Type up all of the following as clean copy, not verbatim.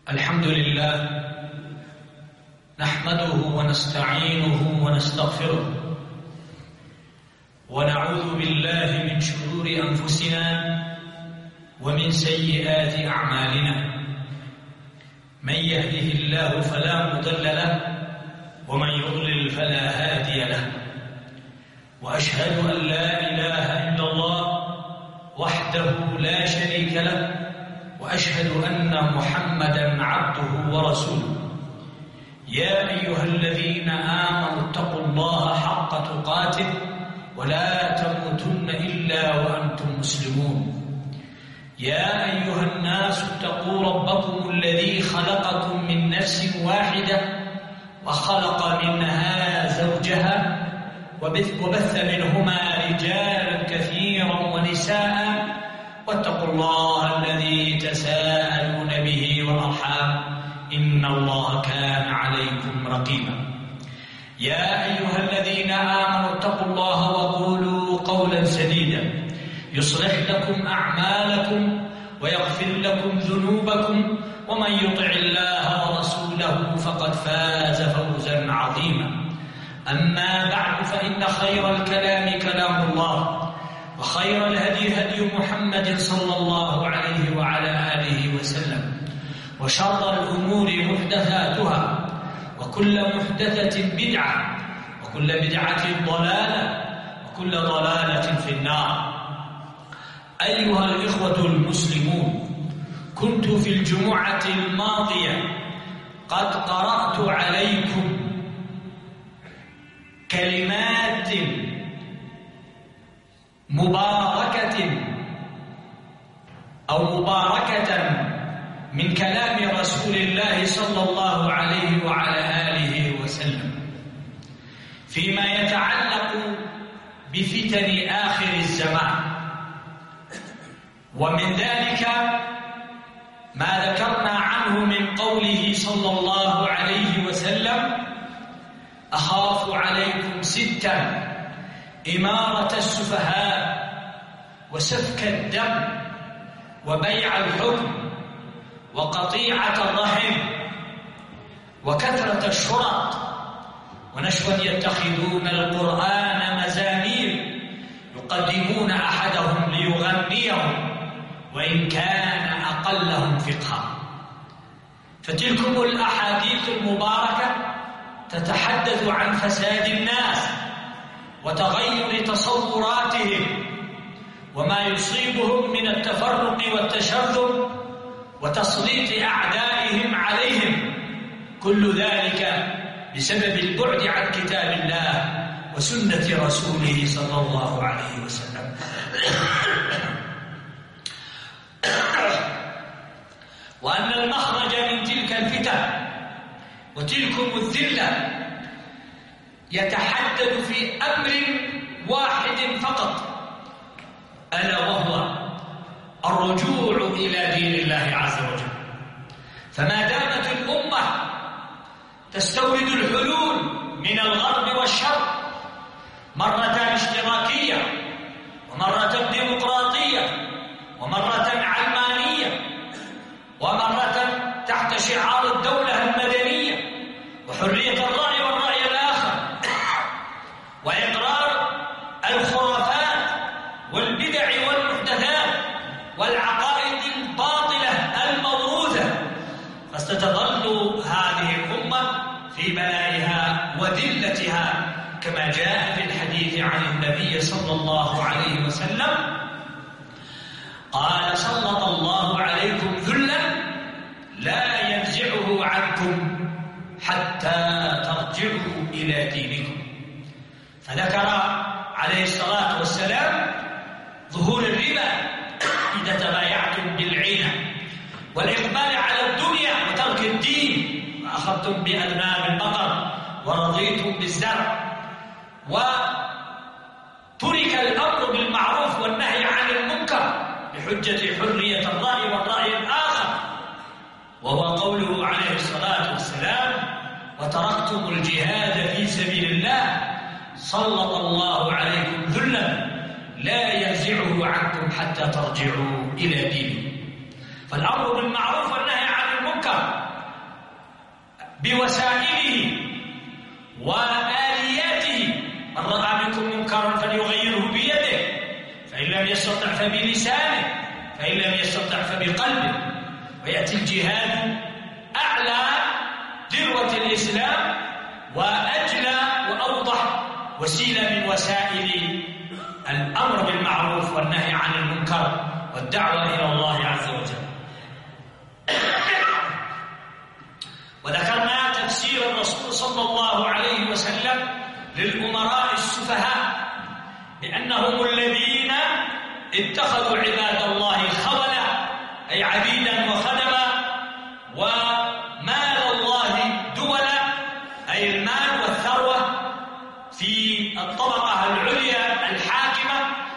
الحمد لله نحمده ونستعينه ونستغفره ونعوذ بالله من شرور أنفسنا ومن سيئات أعمالنا. من يهده الله فلا مضل له ومن يضلل فلا هادي له، وأشهد أن لا إله إلا الله وحده لا شريك له، وأشهد أن محمدًا عبده ورسوله. يا أيها الذين آمنوا اتقوا الله حق تقاته ولا تموتن إلا وأنتم مسلمون. يا أيها الناس اتقوا ربكم الذي خلقكم من نفس واحدة وخلق منها زوجها وبث منهما رجالا كثيرا ونساء، واتقوا الله الذي تساءلون به والأرحام إن الله كان عليكم رقيبا. يا أيها الذين آمنوا اتقوا الله وقولوا قولا سديدا يصلح لكم أعمالكم ويغفر لكم ذنوبكم، ومن يطع الله ورسوله فقد فاز فوزا عظيما. أما بعد، فإن خير الكلام كلام الله، وخير الهدي هدي محمد صلى الله عليه وعلى آله وسلم، وشر الأمور محدثاتها، وكل محدثة بدعة، وكل بدعة ضلالة، وكل ضلالة في النار. أيها الإخوة المسلمون، كنت في الجمعة الماضية قد قرأت عليكم كلمات مباركة من كلام رسول الله صلى الله عليه وعلى آله وسلم فيما يتعلق بفتن آخر الزمان، ومن ذلك ما ذكرنا عنه من قوله صلى الله عليه وسلم: أخاف عليكم ستا: إمارة السفهاء، وسفك الدم، وبيع الحكم، وقطيعة الرحم، وكثرة الشرط، ونشوا يتخذون القرآن مزامير يقدمون أحدهم ليغنيهم وإن كان أقلهم فقها. فتلكم الأحاديث المباركة تتحدث عن فساد الناس وتغير تصوراتهم وما يصيبهم من التفرق والتشرذم وتسليط أعدائهم عليهم، كل ذلك بسبب البعد عن كتاب الله وسنة رسوله صلى الله عليه وسلم. وأن المخرج من تلك الفتن وتلكم الذلة يتحدد في أمر واحد فقط، ألا وهو الرجوع إلى دين الله عز وجل. فما دامت الأمة تستورد الحلول من الغرب والشرق، مرة اشتراكية، ومرة ديمقراطية، ومرة علمانية، ومرة تحت شعار الدولة المدنية وحرية الرأي والرأي الآخر، وإقرار الخرافات والبدع والمحدثات والعقائد الباطلة الموروثة، فستظل هذه الأمة في بلائها وذلتها، كما جاء في الحديث عن النبي صلى الله عليه وسلم قال: سلط الله عليكم ذلا لا ينزعه عنكم حتى ترجعوا إلى دينكم. فذكر عليه الصلاة والسلام ظهور الربا إذا تبايعتم بالعينة، والإقبال على الدنيا وترك الدين، وأخذتم بأذناب البقر ورضيتم بالزرع، وترك الأمر بالمعروف والنهي عن المنكر بحجة حرية الرأي والرأي الآخر، وهو قوله عليه الصلاة والسلام: وتركتم الجهاد في سبيل الله سلط الله عليكم ذلا لا ينزعه عنكم حتى ترجعوا إلى دينه. فالأمر بالمعروف والنهي عن المنكر المنكر بوسائله وآلياته. من رأى منكم منكرا فليغيره بيده، فإن لم يستطع فبلسانه، فإن لم يستطع فبقلبه. ويأتي الجهاد أعلى ذروة الإسلام وأجلى وأوضح وسيلة من وسائل الأمر بالمعروف والنهي عن المنكر والدعوة إلى الله عز وجل. وذكرنا تفسير الرسول صلى الله عليه وسلم للأمراء السفهاء بأنهم الذين اتخذوا عباد الله خولا، أي عبيدا وخدما، ومال الله دولا، أي المال والثروة في الطبقة العليا الحاكمة،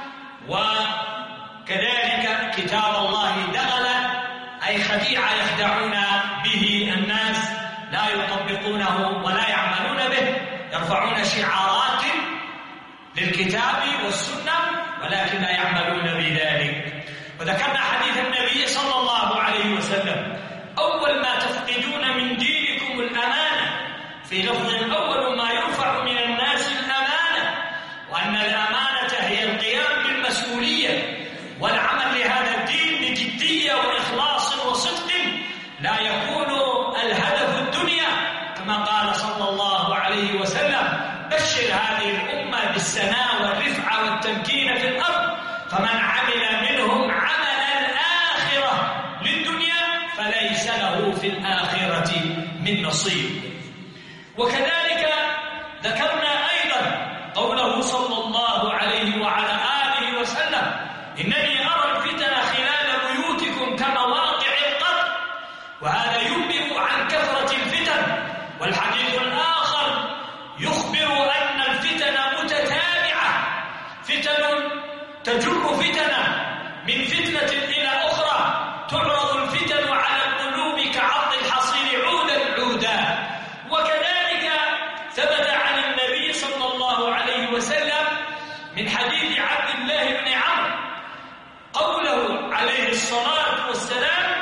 وكذلك كتاب الله دغلا، أي خديعة يخدعون به الناس لا يطبقونه ولا يعملون به، يرفعون شعارات للكتاب والسنة ولكن لا يعملون بذلك. وذكرنا حديث النبي صلى الله عليه وسلم: أول ما تفقدون من دينكم الأمانة، في لفظ أول ما يرفع من الناس الأمانة، وأن الأمانة هي القيام بالمسؤولية والعمل لهذا الدين بجدية وإخلاص وصدق، لا يكون الهدف الدنيا، كما قال صلى الله عليه وسلم: بشر هذه الأمة بالسناء والرفعة والتمكين في الأرض، فمن عمل منهم عمل الآخرة للدنيا فليس له في الآخرة من نصيب. وكذلك ذكرنا أيضا قوله صلى الله عليه وعلى آله وسلم: إنني أرى الفتن خلال بيوتكم كمواقع القطر، وهذا ينبئ عن كثرة الفتن. والحديث الآخر يخبر أن الفتن متتابعة، فتن تجر فتنة من فتنة إلى أخرى، تعرض الفتن على القلوب كعرض الحصير عودا عودا. وكذلك ثبت عن النبي صلى الله عليه وسلم من حديث عبد الله بن عمرو قوله عليه الصلاة والسلام: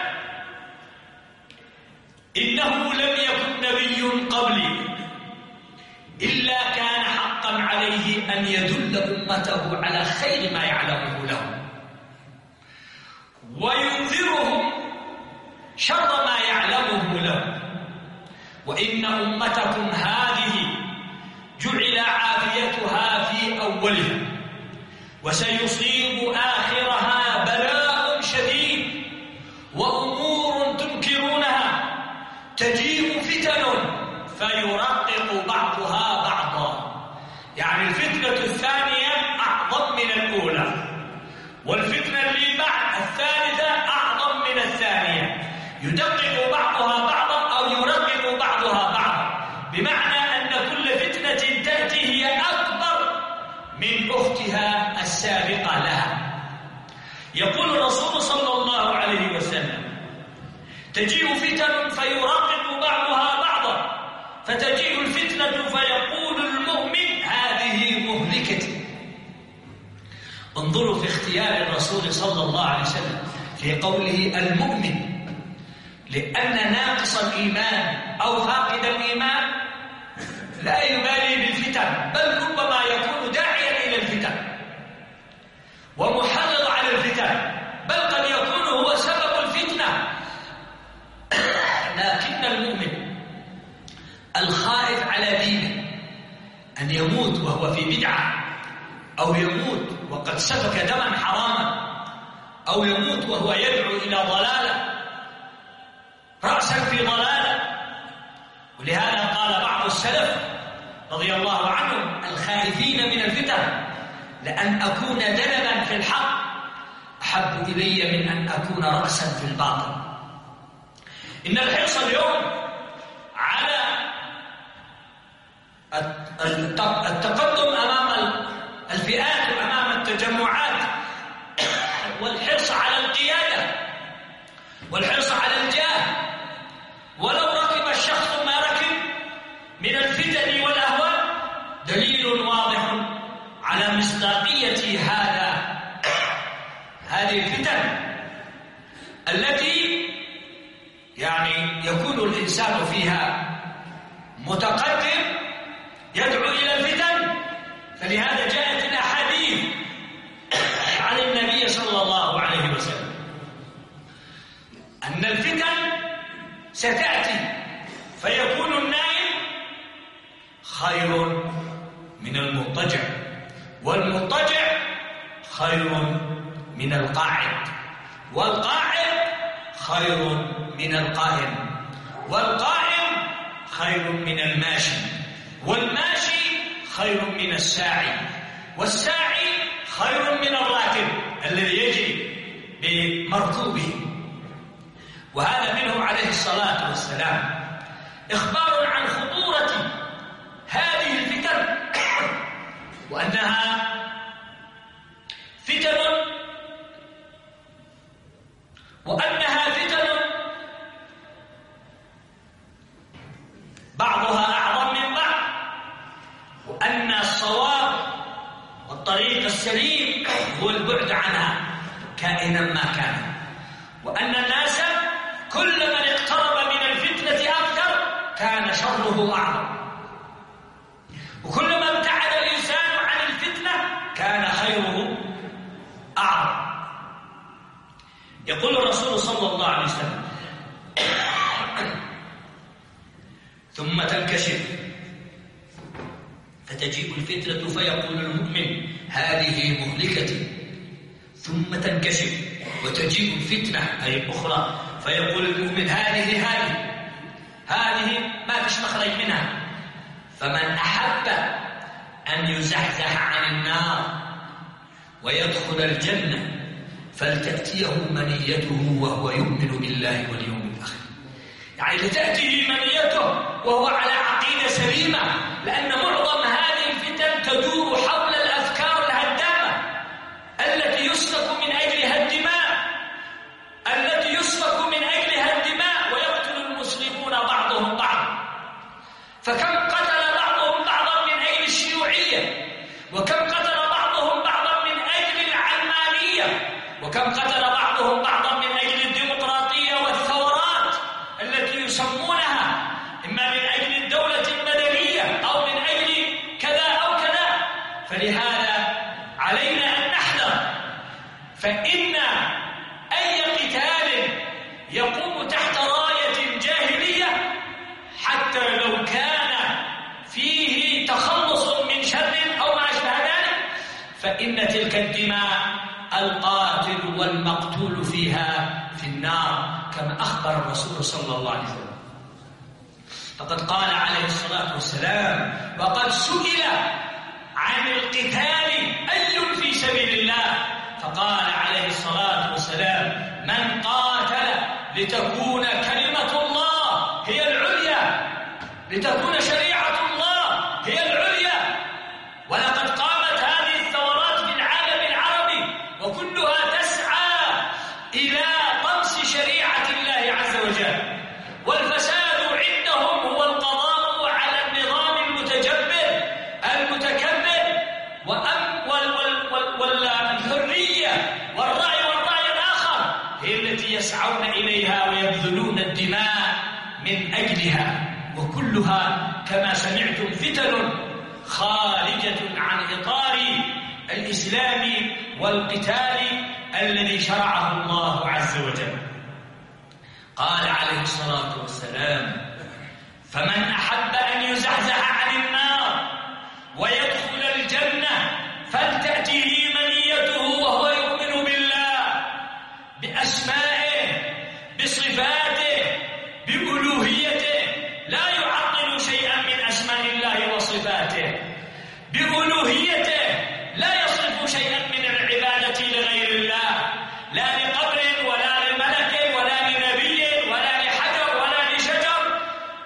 إنه لم يكن نبي قبلي إلا كان حقا عليه أن يدل أمته على خير ما يعلمه لهم وينذرهم شر ما يعلمه لهم، وإن أمتكم هذه جعل عافيتها في أولها وسيصيب آخرها بلاء شديد وأمور تنكرونها، تجيء فتن فيرقق بعضها بعضا. يعني الفتنة الثانية أعظم من الأولى، والفتنة اللي بعد الثالثة أعظم من الثانية، يدقق بعضها بعضا أو يرقق بعضها بعضا، بمعنى أن كل فتنة تأتي هي أكبر من أختها السابقة لها. يقول الرسول صلى الله عليه وسلم: تجيء فتن فيراقب بعضها بعضا، فتجيء الفتنة فيقول المؤمن: هذه مهلكتي. انظروا في اختيار الرسول صلى الله عليه وسلم في قوله المؤمن، لأن ناقص الإيمان أو فاقد الإيمان لا يبالي بالفتن، بل ربما يكون داعيا إلى الفتن ومحرض على الفتن، بل قد يكون هو سبب الفتنة. لكن المؤمن الخائف على دينه أن يموت وهو في بدعة، أو يموت وقد سفك دما حراما، أو يموت وهو يدعو إلى ضلالة، رأسا في ضلالة. ولهذا قال بعض السلف رضي الله عنهم: الخائفين من الفتن لأن أكون دلما في الحق أحب إلي من أن أكون رأسا في الباطل. إن الحرص اليوم على التقدم أمام الفئات وأمام التجمعات، والحرص على القيادة والحرص على الجاه، ولو ركب الشخص ما ركب من الفتن والأهواء، دليل واضح على مصداقية هذه الفتن التي يعني ويكون الإنسان فيها متقدم يدعو إلى الفتن. فلهذا جاءت الأحاديث عن النبي صلى الله عليه وسلم أن الفتن ستأتي، فيكون النائم خير من المضطجع، والمضطجع خير من القاعد، والقاعد خير من القائم، والقائم خير من الماشي، والماشي خير من الساعي، والساعي خير من الراكب الذي يجري بمركوبه. وهذا منه عليه الصلاة والسلام إخبار عن خطورة هذه الفتن، وأنها فتن بعضها أعظم من بعض، وأن الصواب والطريق السليم هو البعد عنها كائنا ما كان، وأن الناس كل من اقترب من الفتنة أكثر كان شره أعظم، وكل ما ابتعد الإنسان عن الفتنة كان خيره أعظم. يقول الرسول صلى الله عليه وسلم: ثم تنكشف فتجيء الفتنة فيقول المؤمن: هذه مهلكتي. ثم تنكشف وتجيء الفتنة أي الأخرى فيقول المؤمن: هذه ما فيش مخرج منها. فمن أحب أن يزحزح عن النار ويدخل الجنة فلتأتيه منيته وهو يؤمن بالله واليوم الآخر. يعني لتأتيه منيته وهو على عقيدة سليمة، لأن معظم هذه الفتن تدور حول الأفكار الهدامة التي يسفك من أجلها الدماء، ويقتل المسلمون بعضهم بعضا. فكم قتل بعضهم بعضا من أجل الشيوعية، وكم قتل بعضهم بعضا من أجل العلمانية، وكم قتل بعضهم بعضا من أجل الديمقراطية والثورات التي يسمونها إما من أجل الدولة المدنية أو من أجل كذا أو كذا. فلهذا علينا أن نحذر، فإن أي قتال يقوم تحت راية جاهلية حتى لو كان فيه تخلص من شر أو ما أشبه ذلك، فإن تلك الدماء القاتل والمقتول فيها في النار، كما أخبر الرسول صلى الله عليه وسلم. فقد قال عليه الصلاة والسلام: وقد سئل عن القتال أي في سبيل الله، فقال عليه الصلاة والسلام: من قاتل لتكون كلمة الله هي العليا، لتكون شريعة الله هي العليا. ولقد قامت هذه الثورات في العالم العربي وكلها تسعى إلى طمس شريعة الله عز وجل، والفساد عندهم هو القضاء على النظام المتجبر المتكبر، والحرية والرأي الآخر هي التي يسعون إليها ويبذلون الدماء من أجلها، وكلها كما سمعتم فتن خارجة عن إطار الإسلام والقتال الذي شرعه الله عز وجل. قال عليه الصلاة والسلام: فمن أحب أن يزحزح عن النار ويدخل الجنة فلتأتيه منيته وهو يؤمن بالله بأسمائه بصفاته بألوهيته، لا يعطل شيئا من أسماء الله وصفاته، بألوهيته لا يصرف شيئا من العبادة لغير الله، لا لقبر ولا لملك ولا لنبي ولا لحجر ولا لشجر،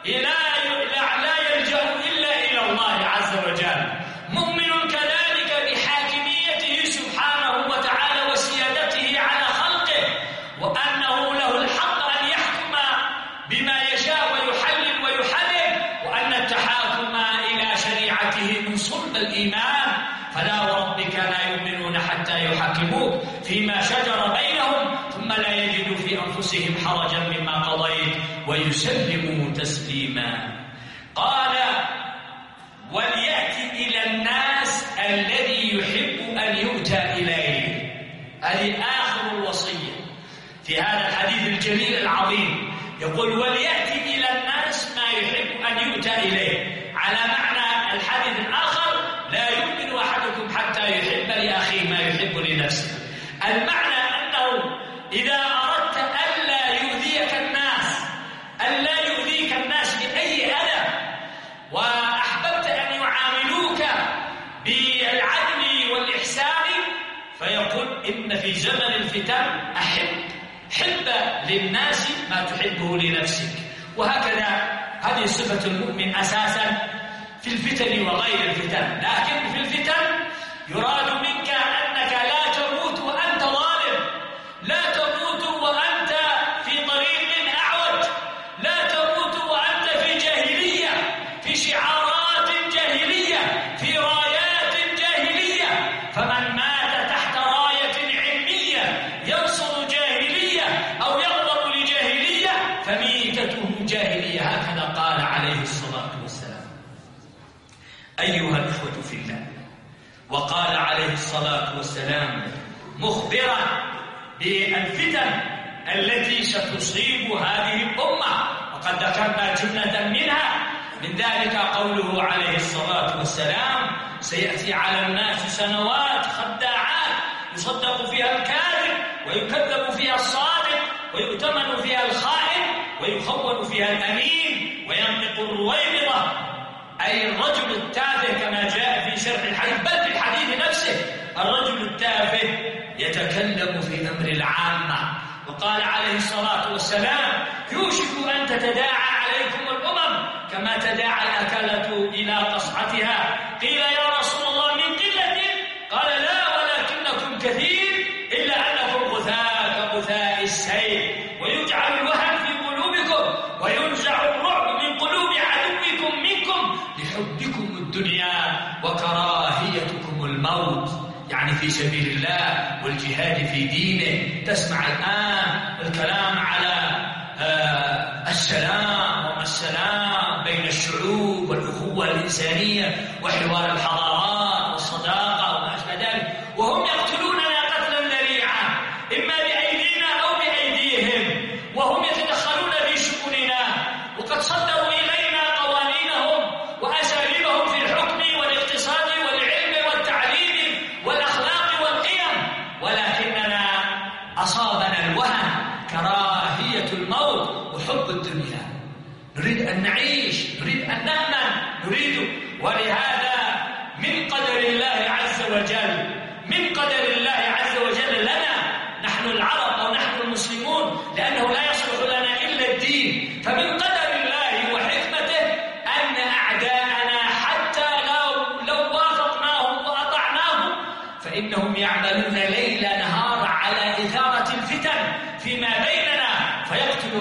لا يلجأ إلا إلى الله عز وجل. مؤمن كذلك بحاكميته سبحانه وتعالى وسيادته على خلقه، وأنه له الحق أن يحكم بما يشاء ويحلل ويحرم، وأن التحاكم إلى شريعته من صلب الإيمان. فلا وربك لا يؤمنون حتى يحكموك فيما شجر بينهم ثم لا يجدوا في أنفسهم أنفسهم حرجا مما قضيت ويسلموا تسليما. قال: وليأتي إلى الناس الذي يحب أن يؤتى إليه. هذه آخر الوصية في هذا الحديث الجليل العظيم. يقول: وليأتي إلى الناس ما يحب أن يؤتى إليه، على معنى الحديث الآخر: لا يؤمن أحدكم حتى يحب لأخيه ما يحب لنفسه. المعنى أنه إذا أردت ألا يؤذيك الناس بأي أذى، وأحببت أن يعاملوك بالعدل والإحسان، فيقول: إن في زمن الفتن حب للناس ما تحبه لنفسك. وهكذا هذه صفة المؤمن أساسا في الفتن وغير الفتن. لكن في الفتن يراد منك أنك لا تموت وأنت ظالم، لا تموت وأنت في طريق أعوج، لا تموت وأنت في جاهلية، في شعارات جاهلية، في رايات جاهلية. فمن مات تحت راية علمية ينصر جاهلية أو يغضب لجاهلية فميتته جاهلية. هكذا قال عليه الصلاة والسلام. أيها الإخوة في الله، وقال عليه الصلاة والسلام مخبرا بالفتن التي ستصيب هذه الأمة، وقد ذكرنا جملة منها. من ذلك قوله عليه الصلاة والسلام: سيأتي على الناس سنوات خداعات يصدق فيها الكاذب ويكذب فيها الصادق ويؤتمن فيها الخائن ويخون فيها الأمين وينطق الرويبضة، أي الرجل التافه، كما جاء في شرح الحديث، بل في الحديث نفسه: الرجل التافه يتكلم في أمر العامة. وقال عليه الصلاة والسلام: يوشك أن تتداعى عليكم الأمم كما تداعى الأكلة إلى قصعتها. قيل: يا رسول الله من قلة؟ قال: لا، ولكنكم كثير، إلا أنكم غثاء كغثاء السيل، ويجعل الوهن في قلوبكم وينزع الرعب من قلوب عدوكم منكم لحبكم الدنيا وكراهيتكم الموت، يعني في سبيل الله والجهاد في دينه. تسمع الآن الكلام على السلام وما السلام بين الشعوب والأخوة الإنسانية وحوار الحضارات والصداقة وما أشبه ذلك، وهم يقتلوننا قتلا ذريعا إما بأيدينا أو بأيديهم، وهم يتدخلون في شؤوننا، وقد صدروا إلينا قوانينهم وأساليبهم في الحكم والاقتصاد والعلم والتعليم والأخلاق والقيم، ولكننا أصابنا الوهن، كراهية الموت وحب الدنيا. نريد أن نعيش، نريد أن نأمن، ولهذا من قدر الله عز وجل، من قدر الله عز وجل لنا نحن العرب أو نحن المسلمون، لأنه لا يصلح لنا إلا الدين، فمن قدر الله وحكمته أن أعداءنا حتى لو وافقناهم وأطعناهم فإنهم يعملون ليل نهار على إثارة الفتن فيما بيننا، فيقتل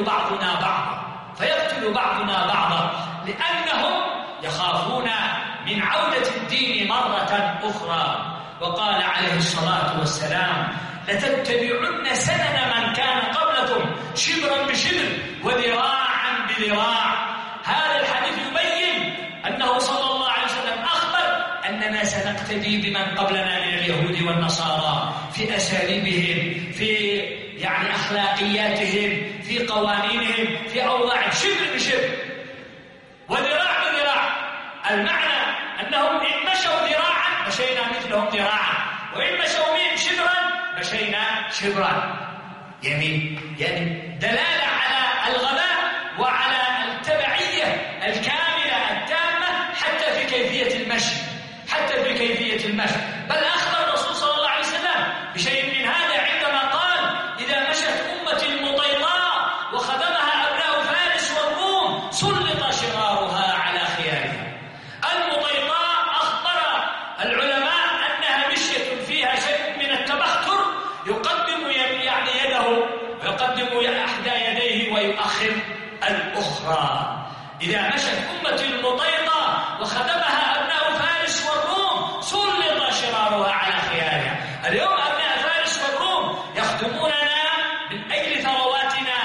بعضنا بعضا، لأنهم يخافون من عودة الدين مرة أخرى. وقال عليه الصلاة والسلام: لتتبعن سنن من كان قبلكم شبرا بشبر وذراعا بذراع. هذا الحديث يبين أنه صلى الله عليه وسلم أخبر أننا سنقتدي بمن قبلنا من اليهود والنصارى في أساليبهم، في أخلاقياتهم، في قوانينهم، في أوضاعهم، شبر بشبر وذراع بذراع. المعنى أنهم إن مشوا ذراعا مشينا مثلهم ذراعا، وإن مشوا شبرا مشينا شبرا. يعني دلالة على الغباء وعلى التبعية الكاملة التامة حتى في كيفية المشي، بل أخبر الرسول صلى الله عليه وسلم بشيء من هذا عندما قال: إذا مشت أمة المطيطاء وخدمها أبناء فارس والروم سلط شرارها على خيارها. المطيطاء أخبر العلماء أنها مشية فيها شيء من التبختر، يقدم يده ويقدم إحدى يديه ويؤخر الأخرى. إذا مشت أمة المطيطاء وخدمها أبناء فارس والروم سلط شرارها على خيارها. اليوم أبناء فارس والروم يخدموننا من أجل ثرواتنا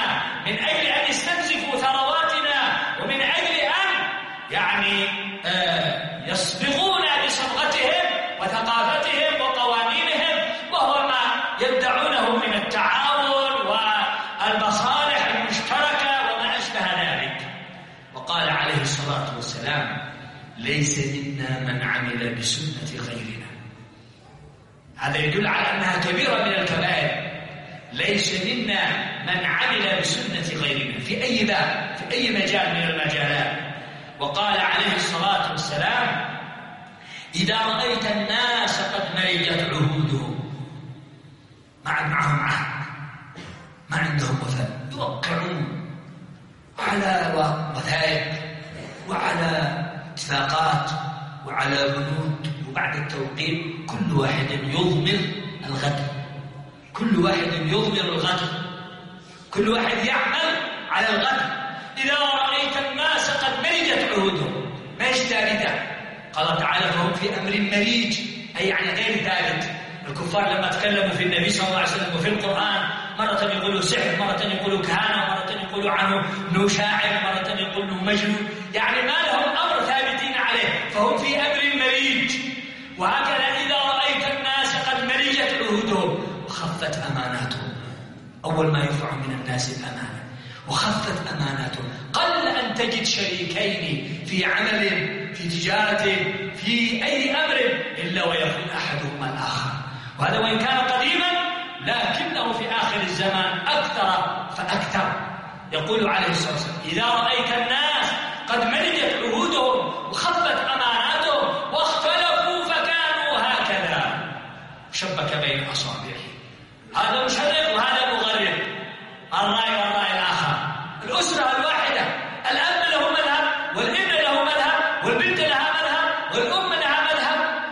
عليه الصلاة والسلام: ليس منا من عمل بسنة غيرنا. هذا يدل على أنها كبيرة من الكبائر. ليس منا من عمل بسنة غيرنا في أي باب، في أي مجال من المجالات. وقال عليه الصلاة والسلام: إذا رأيت الناس قد ملجت عهودهم، ما عاد معهم عهد، ما عندهم وفاء، يوقعون على وثائق وعلى اتفاقات وعلى بنود، وبعد التوقيع كل واحد يضمر الغدر، كل واحد يضمر الغدر، كل واحد يعمل على الغدر. إذا رأيت الناس قد ملجت عهودهم، ما ثابتة. قال تعالى: فهم في أمر مريج، أي يعني غير ثابت. الكفار لما تكلموا في النبي صلى الله عليه وسلم وفي القرآن، مرة يقولوا سحر، مرة يقولوا كهانة، مرة يقولوا عنه انه شاعر، مرة يقولوا انه مجنون، يعني ما لهم أمر ثابتين عليه، فهم في أمر مريج. وهكذا إذا رأيت الناس قد ملجت عهودهم وخفت أماناتهم. أول ما يرفع من الناس الأمانة وخفت أماناتهم. قل أن تجد شريكين في عمل، في تجارة، في أي أمر، إلا ويكون أحدهما الآخر. وهذا وإن كان قديما لكنه في آخر الزمان أكثر فأكثر. يقول عليه الصلاة والسلام: إذا رأيت الناس قد ملجت عهودهم وخفت أماناتهم واختلفوا فكانوا هكذا. شبك بين أصابعه، هذا مشرق وهذا مغرب، الرأي والرأي الآخر. الأسرة الواحدة، الأب له مذهب والابن له مذهب والبنت لها مذهب والأم لها مذهب.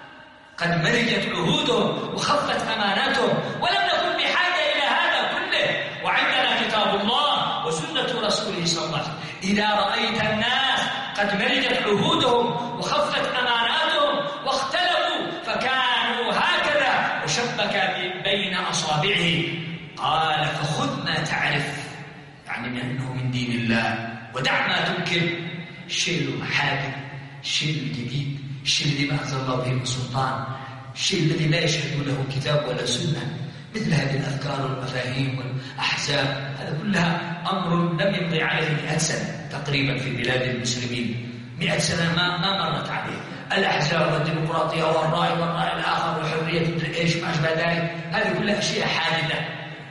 قد ملجت عهودهم وخفت أماناتهم، ولم نكن بحاجة إلى هذا كله، وعندنا كتاب الله وسنة رسوله صلى الله عليه وسلم. إذا رأيت الناس قد ملجت عهودهم وخفت أماناتهم واختلفوا فكانوا هكذا، وشبك بين أصابعه. قال: فخذ ما تعرف، يعني من أنه من دين الله، ودع ما تنكر. الشيء المحادث، الشيء الجديد، الشيء الذي ما أنزل الله به من سلطان، الشيء الذي لا يشهد له كتاب ولا سنة، مثل هذه الأفكار والمفاهيم والأحزاب، هذا كلها أمر لم يمضي عليه 100 سنة تقريبا في بلاد المسلمين. 100 سنة ما مرت عليه. الأحزاب والديمقراطية والرأي والرأي الآخر وحرية إيش ما أشبه ذلك، هذه كلها أشياء حادثة.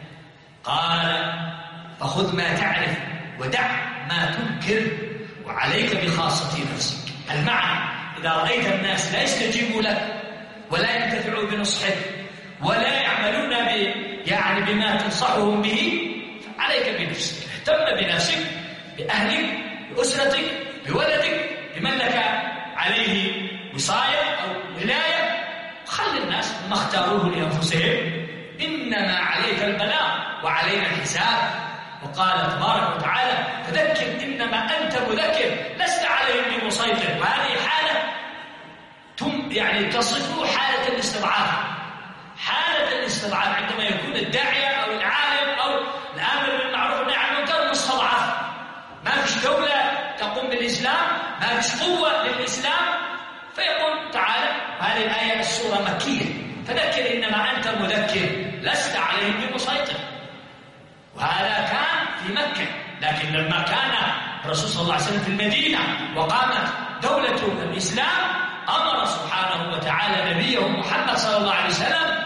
قال: فخذ ما تعرف ودع ما تنكر، وعليك بخاصة نفسك. المعنى: إذا رأيت الناس لا يستجيبوا لك ولا ينتفعوا بنصحك ولا يعملون يعني بما تنصحهم به، فعليك بنفسك. اهتم بنفسك، بأهلك، بأسرتك، بولدك، بمن لك عليه وصاية أو ولاية. خلي الناس ما اختاروه لأنفسهم، إنما عليك البلاغ وعلينا الحساب. وقال تبارك وتعالى: فذكر إنما أنت مذكر لست عليهم بمسيطر. وهذه حالة يعني تصف حالة الاستضعاف. حالة الاستضعاف عندما يكون الداعية أو العالم أو الآمر بالمعروف والنهي عن المنكر مستضعف، ما فيش دولة تقوم بالإسلام، ما فيش قوة للإسلام، فيقول تعالى، هذه الآية السورة مكية: فذكر إنما أنت مذكر لست عليهم بمسيطر. وهذا كان في مكة. لكن لما كان الرسول صلى الله عليه وسلم في المدينة وقامت دولة الإسلام، أمر سبحانه وتعالى نبيه محمد صلى الله عليه وسلم: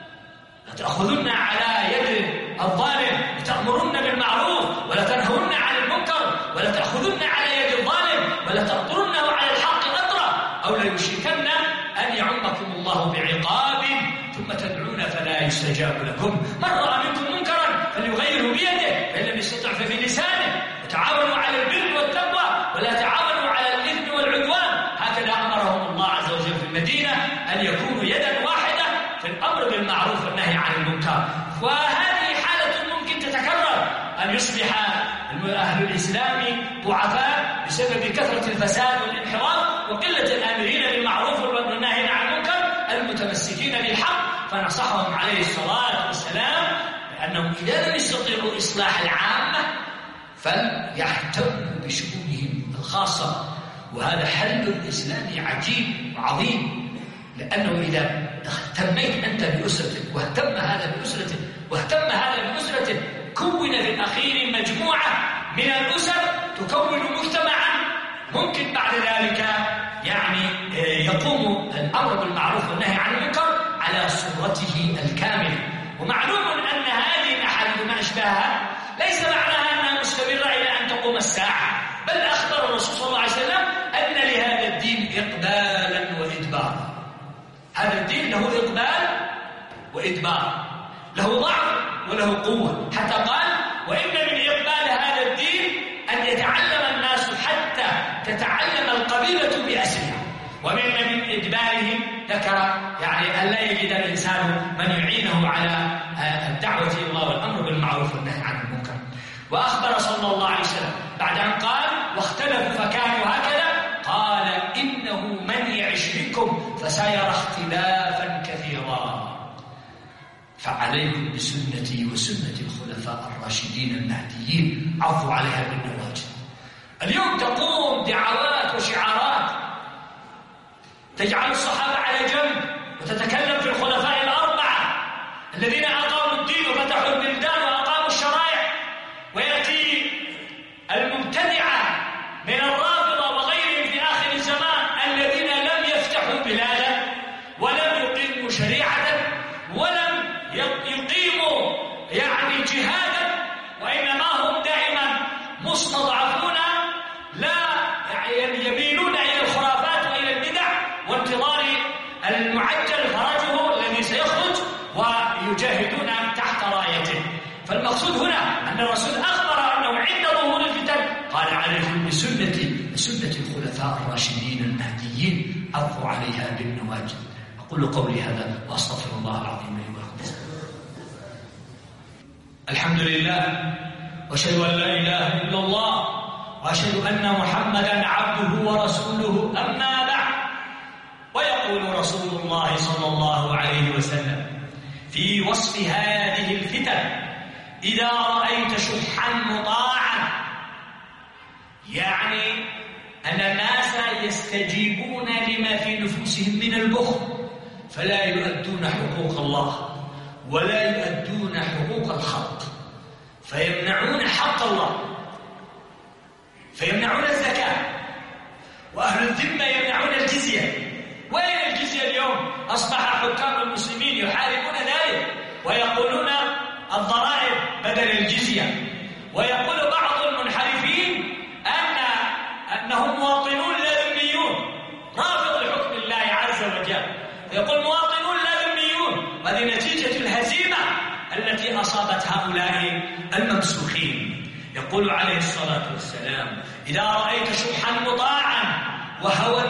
لتأخذن على يد الظالم لتأمرن بالمعروف ولا تنهون عن المنكر ولا تأخذن على يد الظالم ولا تأطرنه على الحق أطرا أو ليشركن أن يعمكم الله بعقاب ثم تدعون فلا يستجاب لكم. من رأى منكم منكرا فليغيره بيده فإن لم يستطع فبلسانه، وتعاونوا على البر والتقوى ولا تعاونوا على الإثم والعدوان. هكذا أمرهم الله عز وجل في المدينة أن يكونوا يدا واحدة في الأمر بالمعروف والنهي عن المنكر. وهذه حالة ممكن تتكرر، أن يصبح أهل الإسلام ضعفاء بسبب كثرة الفساد والانحراف وقلة الآمرين بالمعروف والنهي عن المنكر المتمسكين بالحق. فنصحهم عليه الصلاة والسلام بأنهم إذا لم يستطيعوا إصلاح العامة فليهتموا بشؤونهم الخاصة. وهذا حل إسلامي عجيب وعظيم، لأنه إذا اهتميت أنت بأسرتك واهتم هذا بأسرته واهتم هذا بأسرته، كون في الأخير مجموعة من الأسر تكون مجتمعا ممكن بعد ذلك يعني يقوم الأمر بالمعروف والنهي عن المنكر على صورته الكاملة. ومعلوم أن هذه الأحاديث وما أشباهها ليس معناها أنها مستمرة إلى أن تقوم الساعة، بل أخبر الرسول صلى الله عليه وسلم أن لهذا الدين إقبالا وإدبارا. هذا الدين له إقبال وإدبار، له ضعف وله قوة، حتى قال وإن من إقبال هذا الدين أن يتعلم الناس حتى تتعلم القبيلة بأسرها، ومن إدباره ذكر يعني أن لا يجد الإنسان من يعينه على الدعوة إلى الله والأمر بالمعروف والنهي عن المنكر. وأخبر صلى الله عليه وسلم بعد أن قال واختلفوا فكانوا هكذا، قال إنه من يعش منكم فسيرى اختلافا كثيرا، فعليكم بسنتي وسنة الخلفاء الراشدين المهديين عضوا عليها بالنواجذ. اليوم تقوم دعوات وشعارات تجعل الصحابة على جنب وتتكلم في الخلفاء الأربعة الذين أقاموا الدين وفتحوا البلدان وأقاموا الشرائع، ويأتي المبتدعة من الرافضة وغيرهم في آخر الزمان الذين لم يفتحوا بلادا ولم يقيموا شريعة ولم يقيموا يعني جهادا، وإنما هم دائما مستضعفون لا يميلون إلى الخرافات وإلى البدع وانتظار المعجل فرجه الذي سيخرج ويجاهدون تحت رايته. فالمقصود هنا أن الرسول أخبر أنه عند ظهور الفتن قال عليكم بسنتي وسنة الخلفاء الراشدين المهديين عضوا عليها بالنواجذ. أقول قولي هذا وأستغفر الله العظيم لي ولكم. الحمد لله وأشهد أن لا إله إلا الله وأشهد أن محمدا عبده ورسوله، أما بعد. ويقول رسول الله صلى الله عليه وسلم في وصف هذه الفتن إذا رأيت شحا مطاعا، يعني أن الناس يستجيبون لما في نفوسهم من البخل فلا يؤدون حقوق الله ولا يؤدون حقوق الخلق، فيمنعون حق الله، فيمنعون الزكاة، وأهل الذمة يمنعون الجزية. وين الجزية اليوم؟ أصبح حكام المسلمين يحاربون ذلك ويقولون الضرائب بدل الجزية. ويقول بعض المنحرفين أنهم مواطنون لا ذميون، رافض لحكم الله عز وجل، يقول مواطنون لا ذميون، وهذه نتيجة الهزيمة التي أصابت هؤلاء الممسوخين. يقول عليه الصلاة والسلام إذا رأيت شحا مطاعا وهوى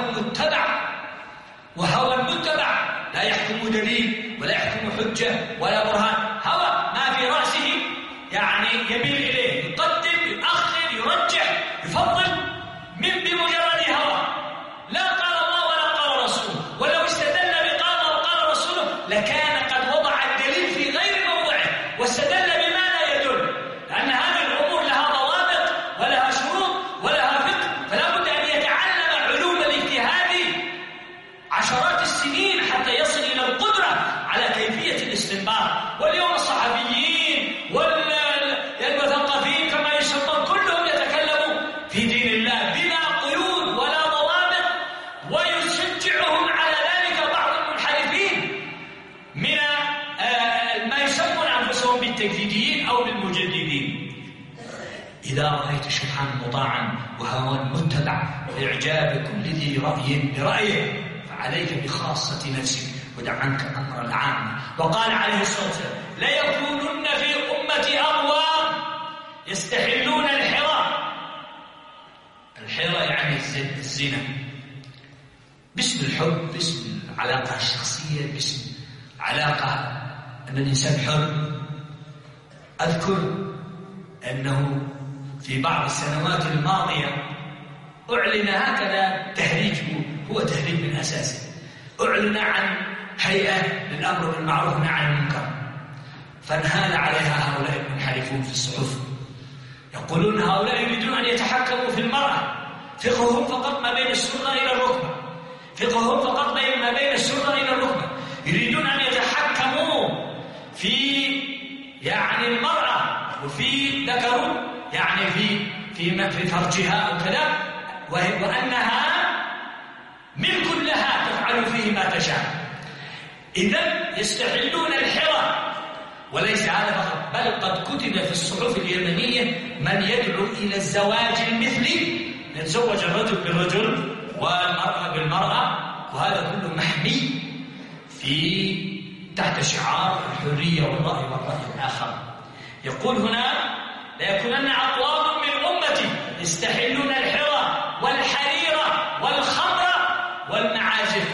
متبع لا يحكم دليل ولا يحكم حجة ولا برهان، هوى ما في رأسه يعني يميل إليه، يقدم يؤخر يرجح يفضل من بمجرد هوى، لا قال الله ولا قال رسوله، ولو استدل بقال الله وقال رسوله لكان قد وضع الدليل في غير موضعه واستدل بما لا يدل، لأن هذه الأمور لها ضوابط ولها شروط ولها فقه، فلا بد أن يتعلم علوم الاجتهاد عشرات السنين حتى يصل إلى القدرة على كيفية الاستنباط. واليوم الصحفيين والمثقفين كما يسمون كلهم يتكلمون في دين الله بلا قيود ولا ضوابط، ويشجعهم على ذلك بعض المنحرفين من ما يسمون أنفسهم بالتجديديين أو بالمجددين. إذا رأيت شحا مطاعا وهوى متبع وإعجاب كل ذي رأي برأيه فعليك بخاصة نفسك ودع عنك أمر العام. وقال عليه الصلاة والسلام ليكونن في أمتي أقوام يستحلون الحرى يعني الزنا باسم الحب، باسم العلاقة الشخصية، باسم علاقة أن الإنسان حر. أذكر أنه في بعض السنوات الماضية أعلن هكذا تهريج، هو تهريج من أساسه، أعلن عن هيئة للأمر بالمعروف والنهي عن المنكر، فانهال عليها هؤلاء المنحرفون في الصحف، يقولون هؤلاء يريدون أن يتحكموا في المرأة، فقههم فقط ما بين السرة إلى الركبة، فقههم فقط ما بين السرة إلى الركبة، يريدون أن يتحكموا في يعني المرأة وفي ذكر يعني في فرجها وكذا، وأنها ملك لها تفعل فيه ما تشاء. إذن يستحلون الحرى، وليس هذا فقط، بل قد كتب في الصحف اليمنية من يدعو إلى الزواج المثلي، يتزوج الرجل بالرجل والمرأة بالمرأة، وهذا كله محمي في تحت شعار الحرية والرأي الآخر. يقول هنا: ليكونن أقوام من أمتي يستحلون الحرى والحريرة والخمر والمعازف.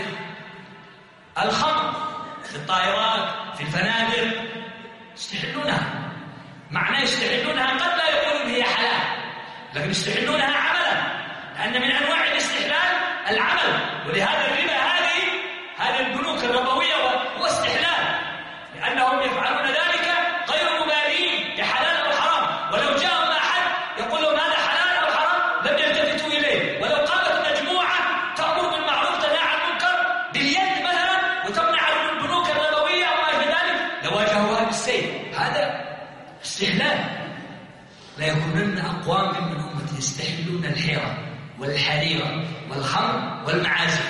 الخمر في الطائرات في الفنادق يستحلونها. معناه يستحلونها قد لا يقولون هي حلال، لكن يستحلونها عملا، لأن من أنواع الاستحلال العمل. ولهذا الربا هذه البنوك الربوية هو استحلال، لأنهم يفعلون ذلك غير مبالين بحلال أو حرام. ولو جاءهم أحد يقول لهم هذا حلال أو حرام لم يلتفتوا إليه. ولو قامت مجموعة تأمر بالمعروف تنهى عن المنكر باليد مثلا وتمنع البنوك الربوية أو ما في ذلك لواجهوها بالسيف. هذا استحلال. ليكونن أقوام من أمتي يستحلون الحرى والحريرة والخمر والمعازف،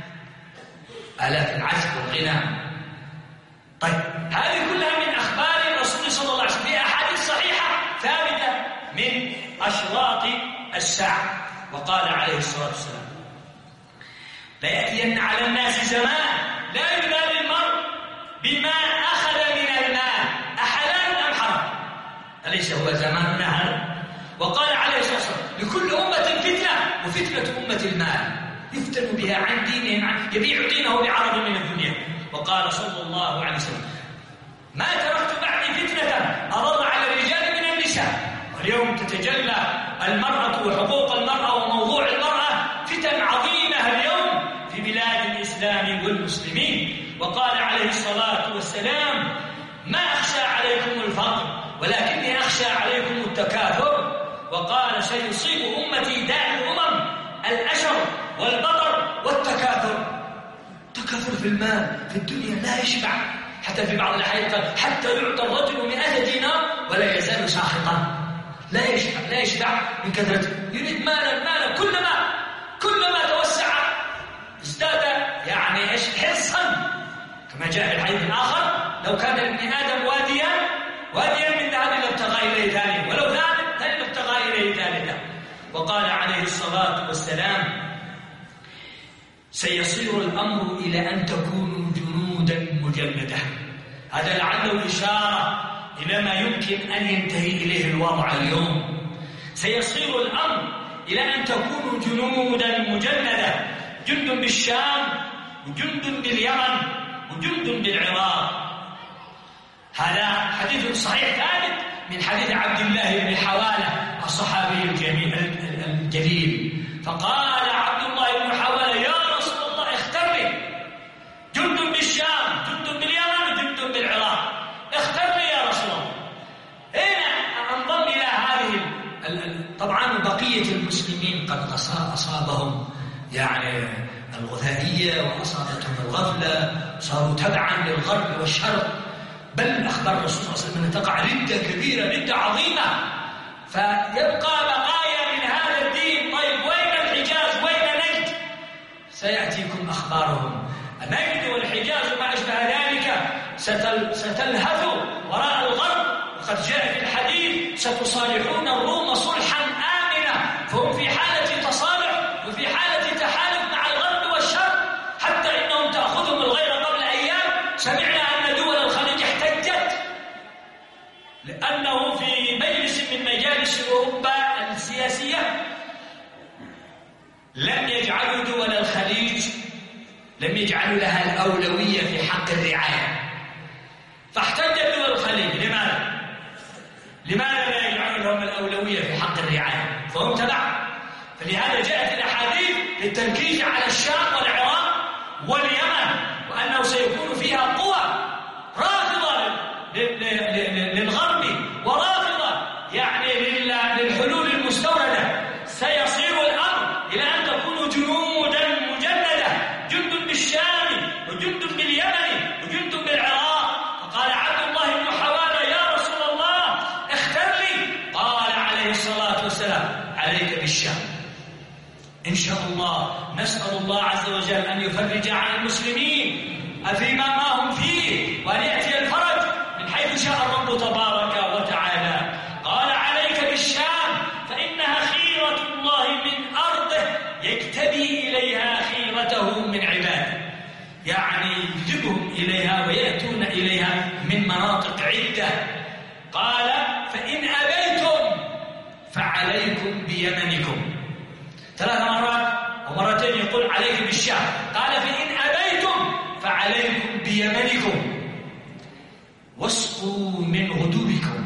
آلاف العزف والغناء. طيب هذه كلها من أخبار الرسول صلى الله عليه وسلم في أحاديث صحيحة ثابتة من أشراط الساعة. وقال عليه الصلاة والسلام: ليأتين على الناس زمان لا يبالي المرء بما أخذ من المال أحلال أم حرام. أليس هو زماننا هذا؟ وقال عليه الصلاة والسلام: لكل أمة فتنة وفتنة أمة المال، يفتن بها عن دينهم، يبيع دينه بعرض من الدنيا. وقال صلى الله عليه وسلم: ما تركت بعدي فتنة أضر على الرجال من النساء. واليوم تتجلى المرأة وحقوق المرأة وموضوع المرأة فتن عظيمة اليوم في بلاد الإسلام والمسلمين. وقال عليه الصلاة والسلام: ما أخشى عليكم الفقر ولكني أخشى عليكم التكاثر. وقال: سيصيب أمتي داء الأمم الأشر والبطر والتكاثر. تكاثر في المال في الدنيا لا يشبع، حتى في بعض الأحيان حتى يعطى الرجل 100 دينار ولا يزال ساخطا، لا يشبع من كثرته، يريد مالا كلما توسع ازداد يعني حرصا. كما جاء في الحديث الآخر: لو كان لابن آدم واديا من ذهب لابتغى إليه ثانيا، ولو ثاني لابتغى إليه ثالثا. وقال عليه الصلاة والسلام: سيصير الأمر إلى أن تكونوا جنودا مجندة. هذا لعله إشارة إلى ما يمكن أن ينتهي إليه الوضع اليوم. سيصير الأمر إلى أن تكونوا جنودا مجندة، جند بالشام وجند باليمن وجند بالعراق. هذا حديث صحيح ثابت من حديث عبد الله بن حوالة الصحابي الجليل. فقال عبد الله بن حوالة: يا رسول الله اختر لي جند بالشام جند باليمن جند بالعراق، اختر لي يا رسول الله. هنا انضم إلى هذه طبعا بقية المسلمين قد أصابهم يعني الغثائية وأصابتهم الغفلة، صاروا تبعا للغرب والشرق. بل أخبر الرسول صلى الله عليه وسلم أن تقع ردة كبيرة، ردة عظيمة، فيبقى بقايا من هذا الدين. طيب وين الحجاز وين نجد؟ سيأتيكم أخبارهم. نجد والحجاز وما أشبه ذلك ستلهث وراء الغرب. وقد جاء في الحديث: ستصالحون الروم صلحا آمنا. فهم في حالة تصالح وفي حالة تحالف مع الغرب والشرق، حتى إنهم تأخذهم الغيرة. قبل أيام سمعنا أن دول الخليج احتجت لأنه في مجلس من مجالس أوروبا السياسية لم يجعلوا دول الخليج لها الأولوية في حق الرعاية. فاحتجت دول الخليج. لماذا لا يجعلوا لهم الأولوية في حق الرعاية؟ فهم تبع. فلهذا جاءت الأحاديث للتركيز على الشام والعراق واليمن، وأنه سيكون فيها قوى رافضة للغرب ورافضة يعني للحلول المستوردة. سيصير الأمر إلى أن تكونوا جنودا مجندة، جند بالشام وجند باليمن وجند بالعراق. فقال عبد الله بن حوالة: يا رسول الله اختر لي. قال عليه الصلاة والسلام: عليك بالشام. إن شاء الله نسأل الله عز وجل أن يفرج عن المسلمين فيما ما هم فيه، وأن يأتي الفرج من حيث شاء الرب تبارك وتعالى. قال عليك بالشام فإنها خيرة الله من أرضه يجتبي إليها خيرته من عباده، يعني يجذبهم إليها ويأتون إليها من مناطق عدة. قال فإن أبيتم فعليكم بيمنكم، 3 مرات ومرتين يقول عليك بالشام. قال فإن أبيتم فعليكم بيمنكم واسقوا من غدوركم،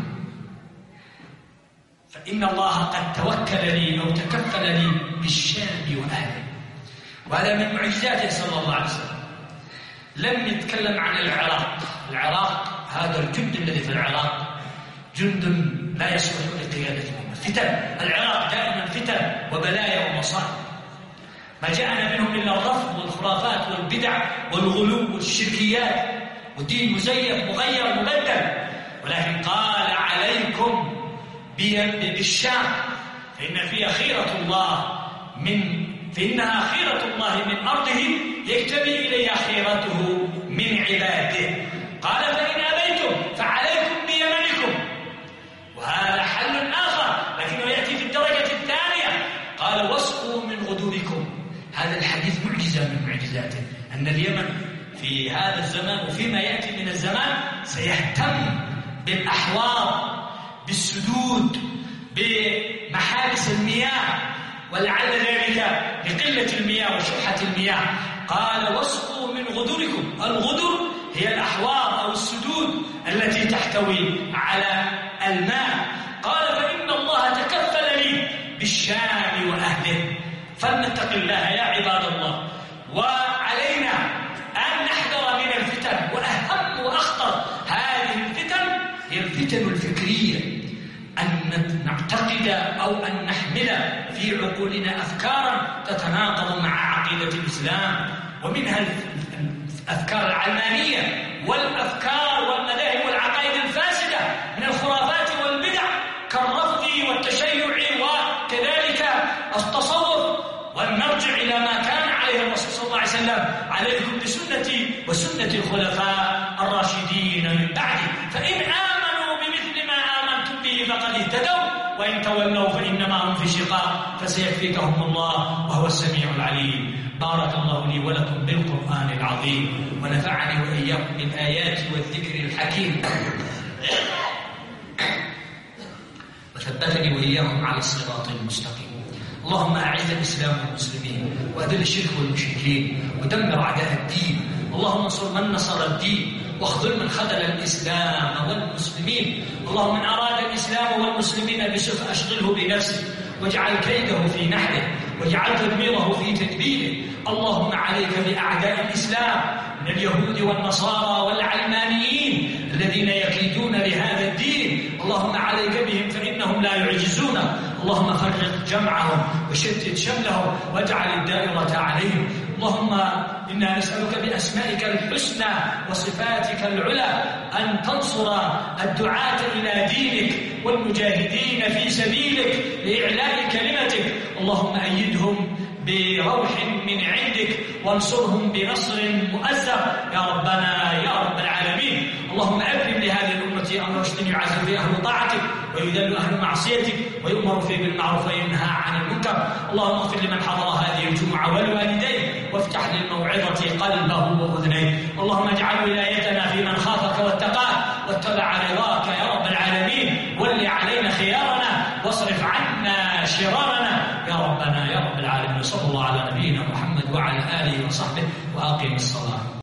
فإن الله قد توكل لي أو تكفل لي بالشام وأهله. وهذا من معجزاته صلى الله عليه وسلم. لم يتكلم عن العراق. العراق هذا الجند الذي في العراق جند لا يصلح لقيادته، فتن. العراق دائما فتن وبلايا ومصائب، ما جاءنا منهم إلا الرفض والخرافات والبدع والغلو والشركيات والدين مزيف مغير مبدل. ولكن قال عليكم بالشام فإنها خيرة الله من أرضه يجتبي إليها خيرته من عباده. قال فإن أبيتم فعليكم بيمنكم، وهذا حل آخر لكنه يأتي في الدرجة الثانية. قال واسقوا من غدوركم. هذا الحديث معجزة من معجزاته، أن اليمن في هذا الزمان وفيما يأتي من الزمان سيهتم بالأحواض، بالسدود، بمحابس المياه، ولعل ذلك لقلة المياه وشحة المياه. قال واسقوا من غدوركم. الغدر هي الأحواض أو السدود التي تحتوي على الماء. قال فإن الله تكفل لي بالشام وأهله. فلنتق الله يا عباد الله، وعلينا أن نحذر من الفتن. وأهم وأخطر هذه الفتن هي الفتن الفكرية، أن نعتقد أو أن نحمل في عقولنا أفكارا تتناقض مع عقيدة الإسلام، ومنها الأفكار العلمانية والأفكار والمذاهب والعقائد الفاسدة من الخرافات والبدع كالرفض والتشيع وكذلك التصوف. ونرجع إلى ما كان عليه الرسول صلى الله عليه وسلم: عليكم بسنتي وسنة الخلفاء الراشدين من بعدي، فإن آمنوا بمثل ما آمنتم به فقد اهتدوا، وإن تولوا فإنما هم في شقاق فسيكفيكهم الله وهو السميع العليم. بارك الله لي ولكم بالقرآن العظيم، ونفعني وإياكم بالآيات والذكر الحكيم، وثبتني وإياكم على الصراط المستقيم. اللهم أعز الإسلام والمسلمين، وأذل الشرك والمشركين، ودمر أعداء الدين. اللهم انصر من نصر الدين، واخذل من خذل الإسلام والمسلمين. اللهم من أراد الإسلام والمسلمين بسوء فأشغله بنفسه، واجعل كيده في نحره، واجعل تدميره في تدبيره. اللهم عليك بأعداء الإسلام من اليهود والنصارى والعلمانيين الذين يكيدون لهذا الدين. اللهم عليك بهم فإنهم لا يعجزون. اللهم فرق جمعهم وشتت شملهم واجعل الدائرة عليهم. اللهم إنا نسألك بأسمائك الحسنى وصفاتك العلى أن تنصر الدعاة إلى دينك والمجاهدين في سبيلك لإعلاء كلمتك. اللهم أيدهم بروح من عندك وانصرهم بنصر مؤزر يا ربنا يا رب العالمين. اللهم أكرم لهذه الأمة أمر رشد يعز فيه أهل طاعتك ويذل أهل معصيتك ويؤمر فيه بالمعروف وينهى عن المنكر. اللهم اغفر لمن حضر هذه الجمعة والوالدين، وافتح للموعظة قلبه وأذنيه. اللهم اجعل ولايتنا في من خافك واتقاك واتبع رضاك يا رب العالمين. ول علينا خيارنا واصرف عنا شرارنا يا ربنا يا رب العالمين. صلى الله على نبينا محمد وعلى آله وصحبه، وأقم الصلاة.